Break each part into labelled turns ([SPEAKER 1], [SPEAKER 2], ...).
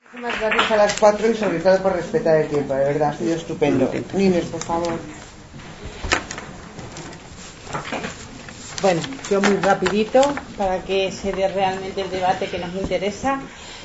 [SPEAKER 1] Muchas gracias a las 4 y sobre todo por respetar el tiempo, de verdad, ha sido estupendo. Niños, por favor.
[SPEAKER 2] Bueno, yo muy rapidito para que se dé realmente el debate que nos interesa.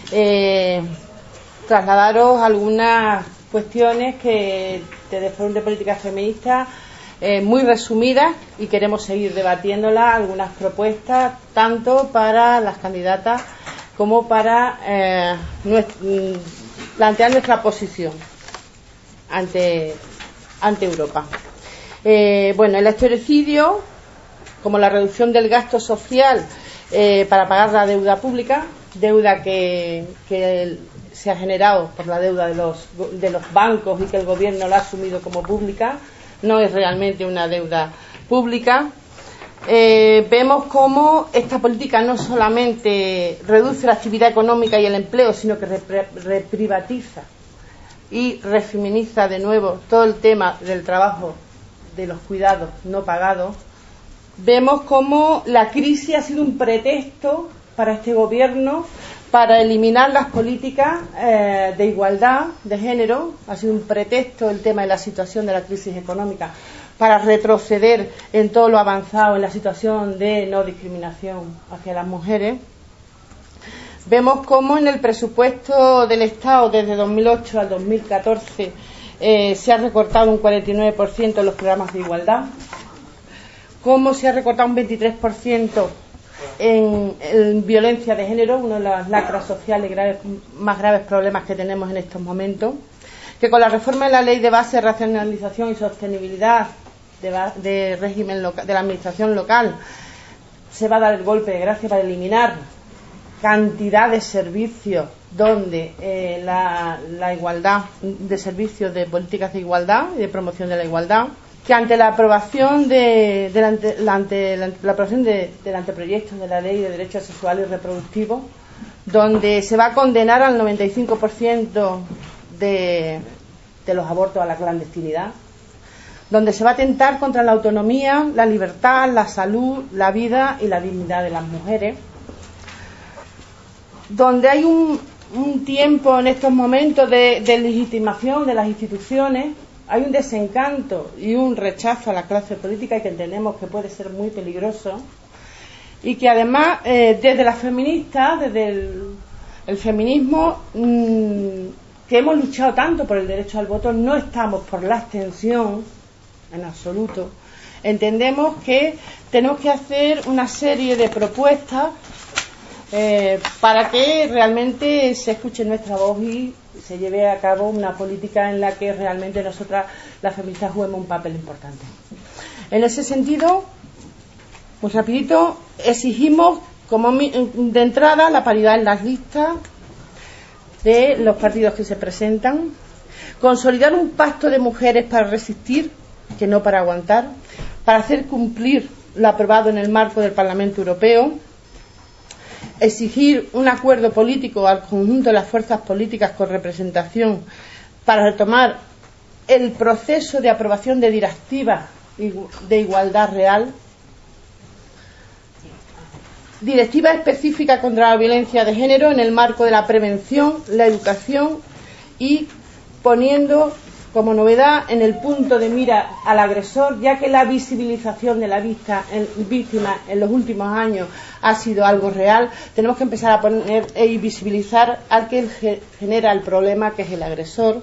[SPEAKER 2] Trasladaros algunas cuestiones que desde el Foro de Política Feminista muy resumidas, y queremos seguir debatiéndolas, algunas propuestas tanto para las candidatas como para plantear nuestra posición ante Europa. Bueno, el austericidio, como la reducción del gasto social para pagar la deuda pública, deuda que se ha generado por la deuda de los bancos y que el gobierno la ha asumido como pública, no es realmente una deuda pública. Vemos cómo esta política no solamente reduce la actividad económica y el empleo, sino que reprivatiza y refeminiza de nuevo todo el tema del trabajo, de los cuidados no pagados. Vemos cómo la crisis ha sido un pretexto para este gobierno para eliminar las políticas de igualdad de género. Ha sido un pretexto el tema de la situación de la crisis económica para retroceder en todo lo avanzado en la situación de no discriminación hacia las mujeres. Vemos cómo en el presupuesto del Estado desde 2008 al 2014 se ha recortado un 49% en los programas de igualdad, cómo se ha recortado un 23% en violencia de género, uno de los lacras sociales más graves problemas que tenemos en estos momentos, que con la reforma de la Ley de Base, Racionalización y Sostenibilidad de régimen de la administración local se va a dar el golpe de gracia para eliminar cantidad de servicios donde la igualdad de servicios de políticas de igualdad y de promoción de la igualdad, que ante la aprobación del anteproyecto de la Ley de Derechos Sexuales y Reproductivos, donde se va a condenar al 95% de los abortos a la clandestinidad, donde se va a atentar contra la autonomía, la libertad, la salud, la vida y la dignidad de las mujeres, donde hay un tiempo en estos momentos de legitimación de las instituciones, hay un desencanto y un rechazo a la clase política que entendemos que puede ser muy peligroso, y que además desde las feministas, desde el feminismo, que hemos luchado tanto por el derecho al voto, no estamos por la abstención en absoluto. Entendemos que tenemos que hacer una serie de propuestas para que realmente se escuche nuestra voz y se lleve a cabo una política en la que realmente nosotras, las feministas, juguemos un papel importante. En ese sentido, pues rapidito, exigimos como de entrada la paridad en las listas de los partidos que se presentan, consolidar un pacto de mujeres para resistir, que no para aguantar, para hacer cumplir lo aprobado en el marco del Parlamento Europeo, exigir un acuerdo político al conjunto de las fuerzas políticas con representación para retomar el proceso de aprobación de directivas de igualdad real, directiva específica contra la violencia de género en el marco de la prevención, la educación, y poniendo como novedad en el punto de mira al agresor, ya que la visibilización de la víctima en los últimos años ha sido algo real. Tenemos que empezar a poner y visibilizar al que genera el problema, que es el agresor.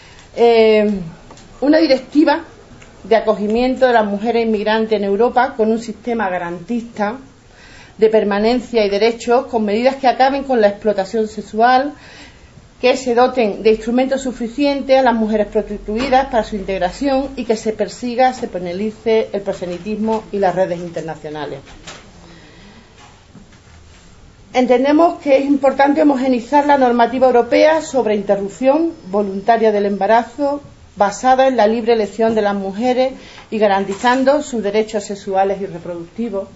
[SPEAKER 2] Una directiva de acogimiento de las mujeres inmigrantes en Europa con un sistema garantista de permanencia y derechos, con medidas que acaben con la explotación sexual, que se doten de instrumentos suficientes a las mujeres prostituidas para su integración y que se persiga, se penalice el proselitismo y las redes internacionales. Entendemos que es importante homogeneizar la normativa europea sobre interrupción voluntaria del embarazo basada en la libre elección de las mujeres y garantizando sus derechos sexuales y reproductivos.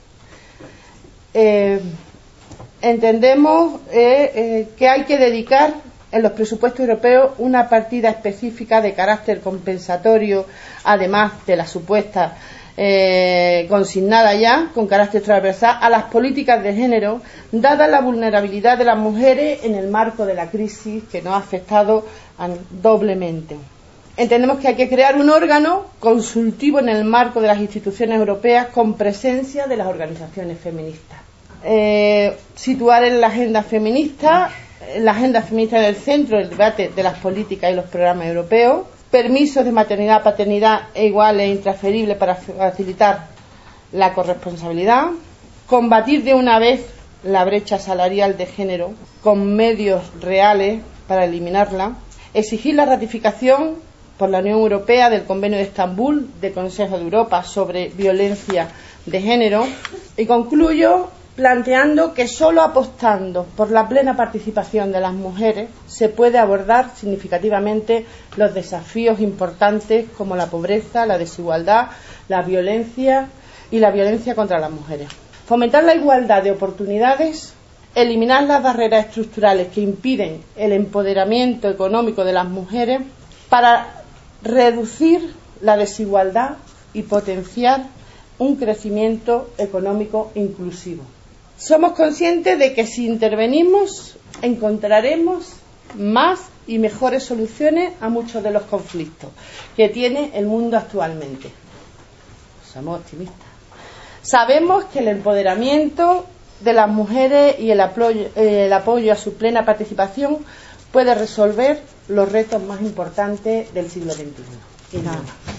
[SPEAKER 2] Entendemos que hay que dedicar en los presupuestos europeos una partida específica de carácter compensatorio, además de las supuestas consignada ya con carácter transversal a las políticas de género, dada la vulnerabilidad de las mujeres en el marco de la crisis que nos ha afectado doblemente. Entendemos que hay que crear un órgano consultivo en el marco de las instituciones europeas con presencia de las organizaciones feministas. Situar en la agenda feminista en el centro del debate de las políticas y los programas europeos, permisos de maternidad, paternidad iguales e intransferibles para facilitar la corresponsabilidad, combatir de una vez la brecha salarial de género con medios reales para eliminarla, exigir la ratificación por la Unión Europea del Convenio de Estambul del Consejo de Europa sobre violencia de género, y concluyo planteando que solo apostando por la plena participación de las mujeres se puede abordar significativamente los desafíos importantes como la pobreza, la desigualdad, la violencia y la violencia contra las mujeres. Fomentar la igualdad de oportunidades, eliminar las barreras estructurales que impiden el empoderamiento económico de las mujeres para reducir la desigualdad y potenciar un crecimiento económico inclusivo. Somos conscientes de que si intervenimos encontraremos más y mejores soluciones a muchos de los conflictos que tiene el mundo actualmente. Somos optimistas. Sabemos que el empoderamiento de las mujeres y el apoyo a su plena participación puede resolver los retos más importantes del siglo XXI. Y nada más.